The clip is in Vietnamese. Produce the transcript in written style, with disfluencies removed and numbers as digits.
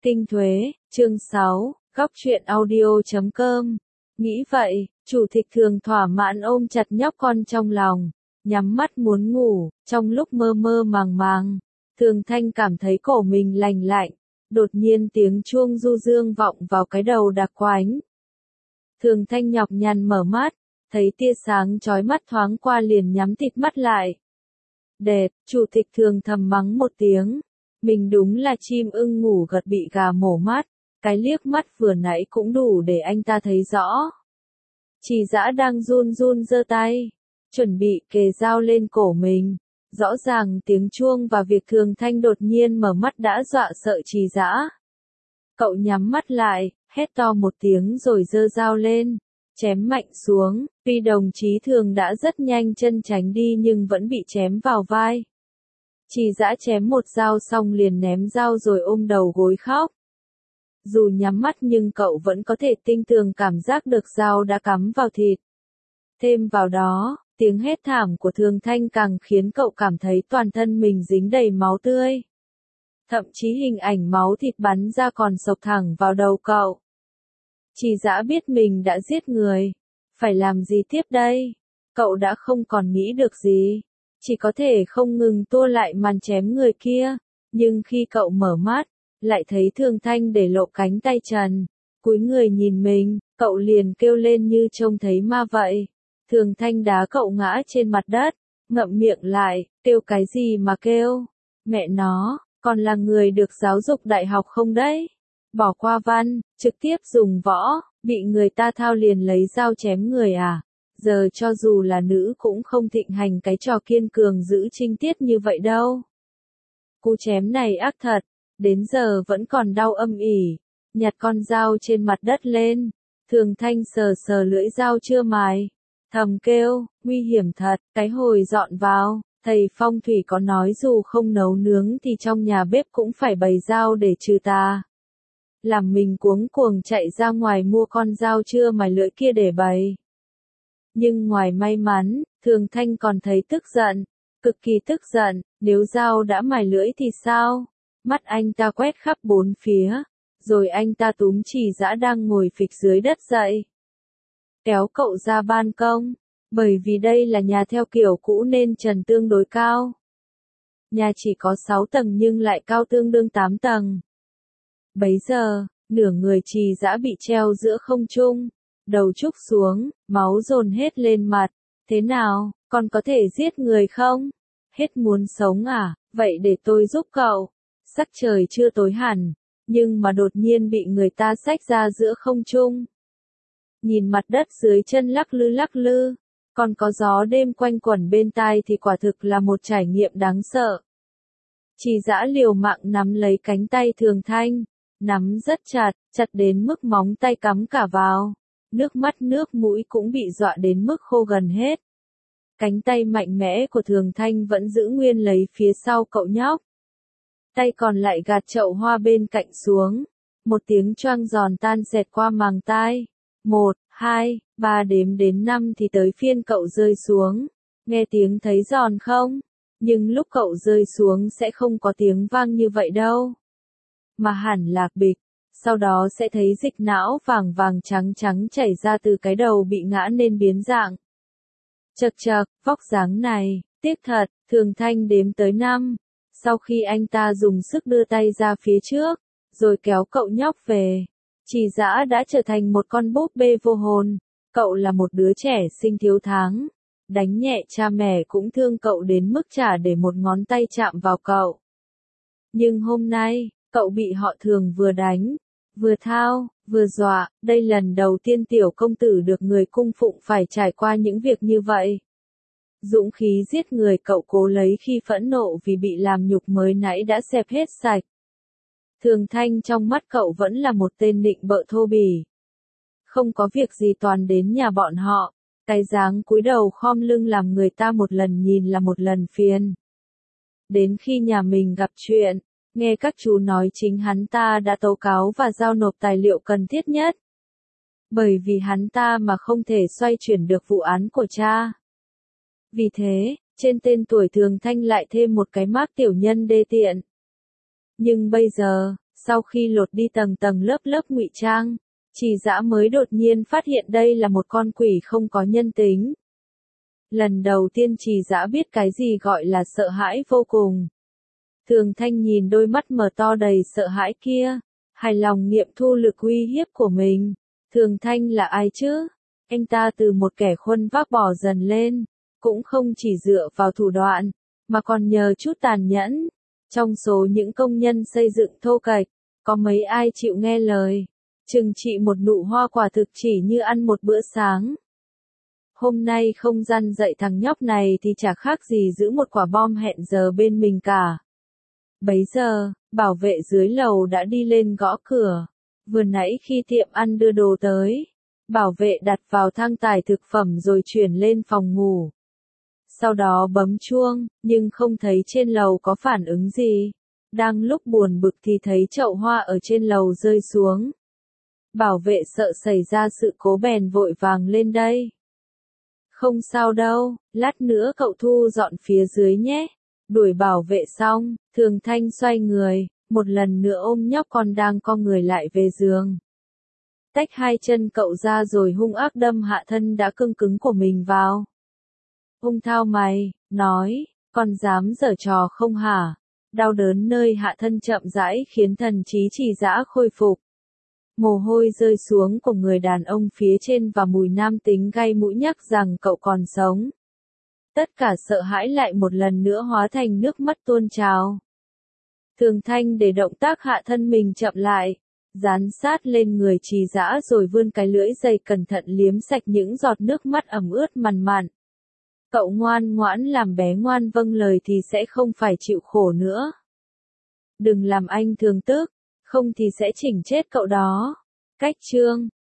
Kinh Thuế, chương 6, góc truyện audio.com. Nghĩ vậy, chủ tịch Thường thỏa mãn ôm chặt nhóc con trong lòng, nhắm mắt muốn ngủ, trong lúc mơ mơ màng màng, Thường Thanh cảm thấy cổ mình lành lạnh, đột nhiên tiếng chuông du dương vọng vào cái đầu đặc quánh. Thường Thanh nhọc nhằn mở mắt, thấy tia sáng chói mắt thoáng qua liền nhắm tịt mắt lại. Đẹp, chủ tịch Thường thầm mắng một tiếng. Mình đúng là chim ưng ngủ gật bị gà mổ mắt, cái liếc mắt vừa nãy cũng đủ để anh ta thấy rõ. Trì Dã đang run run giơ tay, chuẩn bị kề dao lên cổ mình. Rõ ràng tiếng chuông và việc Thường Thanh đột nhiên mở mắt đã dọa sợ Trì Dã. Cậu nhắm mắt lại, hét to một tiếng rồi giơ dao lên, chém mạnh xuống, tuy đồng chí Thường đã rất nhanh chân tránh đi nhưng vẫn bị chém vào vai. Trì Dã chém một dao xong liền ném dao rồi ôm đầu gối khóc. Dù nhắm mắt nhưng cậu vẫn có thể tinh tường cảm giác được dao đã cắm vào thịt. Thêm vào đó, tiếng hét thảm của Thường Thanh càng khiến cậu cảm thấy toàn thân mình dính đầy máu tươi. Thậm chí hình ảnh máu thịt bắn ra còn xộc thẳng vào đầu cậu. Trì Dã biết mình đã giết người. Phải làm gì tiếp đây? Cậu đã không còn nghĩ được gì. Chỉ có thể không ngừng tua lại màn chém người kia, nhưng khi cậu mở mắt, lại thấy Thường Thanh để lộ cánh tay trần, cúi người nhìn mình, cậu liền kêu lên như trông thấy ma vậy. Thường Thanh đá cậu ngã trên mặt đất, ngậm miệng lại, kêu cái gì mà kêu? Mẹ nó, còn là người được giáo dục đại học không đấy? Bỏ qua văn, trực tiếp dùng võ, bị người ta thao liền lấy dao chém người à? Giờ cho dù là nữ cũng không thịnh hành cái trò kiên cường giữ trinh tiết như vậy đâu. Cú chém này ác thật, đến giờ vẫn còn đau âm ỉ. Nhặt con dao trên mặt đất lên, Thường Thanh sờ sờ lưỡi dao chưa mài, thầm kêu, nguy hiểm thật. Cái hồi dọn vào, thầy phong thủy có nói dù không nấu nướng thì trong nhà bếp cũng phải bày dao để trừ tà. Làm mình cuống cuồng chạy ra ngoài mua con dao chưa mài lưỡi kia để bày. Nhưng ngoài may mắn, Thường Thanh còn thấy tức giận, cực kỳ tức giận, nếu dao đã mài lưỡi thì sao? Mắt anh ta quét khắp bốn phía, rồi anh ta túm Trì Dã đang ngồi phịch dưới đất dậy. Kéo cậu ra ban công, bởi vì đây là nhà theo kiểu cũ nên trần tương đối cao. Nhà chỉ có 6 tầng nhưng lại cao tương đương 8 tầng. Bấy giờ, nửa người Trì Dã bị treo giữa không trung. Đầu trúc xuống, máu dồn hết lên mặt. Thế nào, con có thể giết người không? Hết muốn sống à? Vậy để tôi giúp cậu. Sắc trời chưa tối hẳn, nhưng mà đột nhiên bị người ta xách ra giữa không trung. Nhìn mặt đất dưới chân lắc lư, còn có gió đêm quanh quẩn bên tai thì quả thực là một trải nghiệm đáng sợ. Trì Dã liều mạng nắm lấy cánh tay Thường Thanh, nắm rất chặt, chặt đến mức móng tay cắm cả vào. Nước mắt nước mũi cũng bị dọa đến mức khô gần hết. Cánh tay mạnh mẽ của Thường Thanh vẫn giữ nguyên lấy phía sau cậu nhóc. Tay còn lại gạt chậu hoa bên cạnh xuống. Một tiếng choang giòn tan xẹt qua màng tai. 1, 2, 3 đếm đến 5 thì tới phiên cậu rơi xuống. Nghe tiếng thấy giòn không? Nhưng lúc cậu rơi xuống sẽ không có tiếng vang như vậy đâu. Mà hẳn là bịch. Sau đó sẽ thấy dịch não vàng vàng trắng trắng chảy ra từ cái đầu bị ngã nên biến dạng. Chậc chậc, vóc dáng này, tiếc thật, Thường Thanh đếm tới 5. Sau khi anh ta dùng sức đưa tay ra phía trước, rồi kéo cậu nhóc về, Trì Dã đã trở thành một con búp bê vô hồn. Cậu là một đứa trẻ sinh thiếu tháng. Đánh nhẹ cha mẹ cũng thương cậu đến mức chả để một ngón tay chạm vào cậu. Nhưng hôm nay, cậu bị họ Thường vừa đánh, vừa thao, vừa dọa, đây lần đầu tiên tiểu công tử được người cung phụng phải trải qua những việc như vậy. Dũng khí giết người cậu cố lấy khi phẫn nộ vì bị làm nhục mới nãy đã xẹp hết sạch. Thường Thanh trong mắt cậu vẫn là một tên nịnh bợ thô bỉ. Không có việc gì toàn đến nhà bọn họ, cái dáng cúi đầu khom lưng làm người ta một lần nhìn là một lần phiền. Đến khi nhà mình gặp chuyện, nghe các chú nói chính hắn ta đã tố cáo và giao nộp tài liệu cần thiết nhất. Bởi vì hắn ta mà không thể xoay chuyển được vụ án của cha. Vì thế, trên tên tuổi Thường Thanh lại thêm một cái mác tiểu nhân đê tiện. Nhưng bây giờ, Sau khi lột đi tầng tầng lớp lớp ngụy trang, Trì Dã mới đột nhiên phát hiện đây là một con quỷ không có nhân tính. Lần đầu tiên Trì Dã biết cái gì gọi là sợ hãi vô cùng. Thường Thanh nhìn đôi mắt mở to đầy sợ hãi kia, hài lòng nghiệm thu lực uy hiếp của mình. Thường Thanh là ai chứ? Anh ta từ một kẻ khuân vác bò dần lên, cũng không chỉ dựa vào thủ đoạn, mà còn nhờ chút tàn nhẫn. Trong số những công nhân xây dựng thô kệch, có mấy ai chịu nghe lời, trừng trị một nụ hoa quả thực chỉ như ăn một bữa sáng. Hôm nay không răn dạy thằng nhóc này thì chả khác gì giữ một quả bom hẹn giờ bên mình cả. Bấy giờ, bảo vệ dưới lầu đã đi lên gõ cửa. Vừa nãy khi tiệm ăn đưa đồ tới, bảo vệ đặt vào thang tải thực phẩm rồi chuyển lên phòng ngủ. Sau đó bấm chuông, nhưng không thấy trên lầu có phản ứng gì. Đang lúc buồn bực thì thấy chậu hoa ở trên lầu rơi xuống. Bảo vệ sợ xảy ra sự cố bèn vội vàng lên đây. Không sao đâu, lát nữa cậu thu dọn phía dưới nhé. Đuổi bảo vệ xong, Thường Thanh xoay người, một lần nữa ôm nhóc con đang co người lại về giường. Tách hai chân cậu ra rồi hung ác đâm hạ thân đã cứng cứng của mình vào. Ung thao mày, nói, con dám giở trò không hả? Đau đớn nơi hạ thân chậm rãi khiến thần trí Trì Dã khôi phục. Mồ hôi rơi xuống của người đàn ông phía trên và mùi nam tính gay mũi nhắc rằng cậu còn sống. Tất cả sợ hãi lại một lần nữa hóa thành nước mắt tuôn trào. Thường Thanh để động tác hạ thân mình chậm lại, dán sát lên người Trì Dã rồi vươn cái lưỡi dày cẩn thận liếm sạch những giọt nước mắt ẩm ướt mằn mặn. Cậu ngoan ngoãn làm bé ngoan vâng lời thì sẽ không phải chịu khổ nữa. Đừng làm anh thường tức, không thì sẽ chỉnh chết cậu đó. Cách chương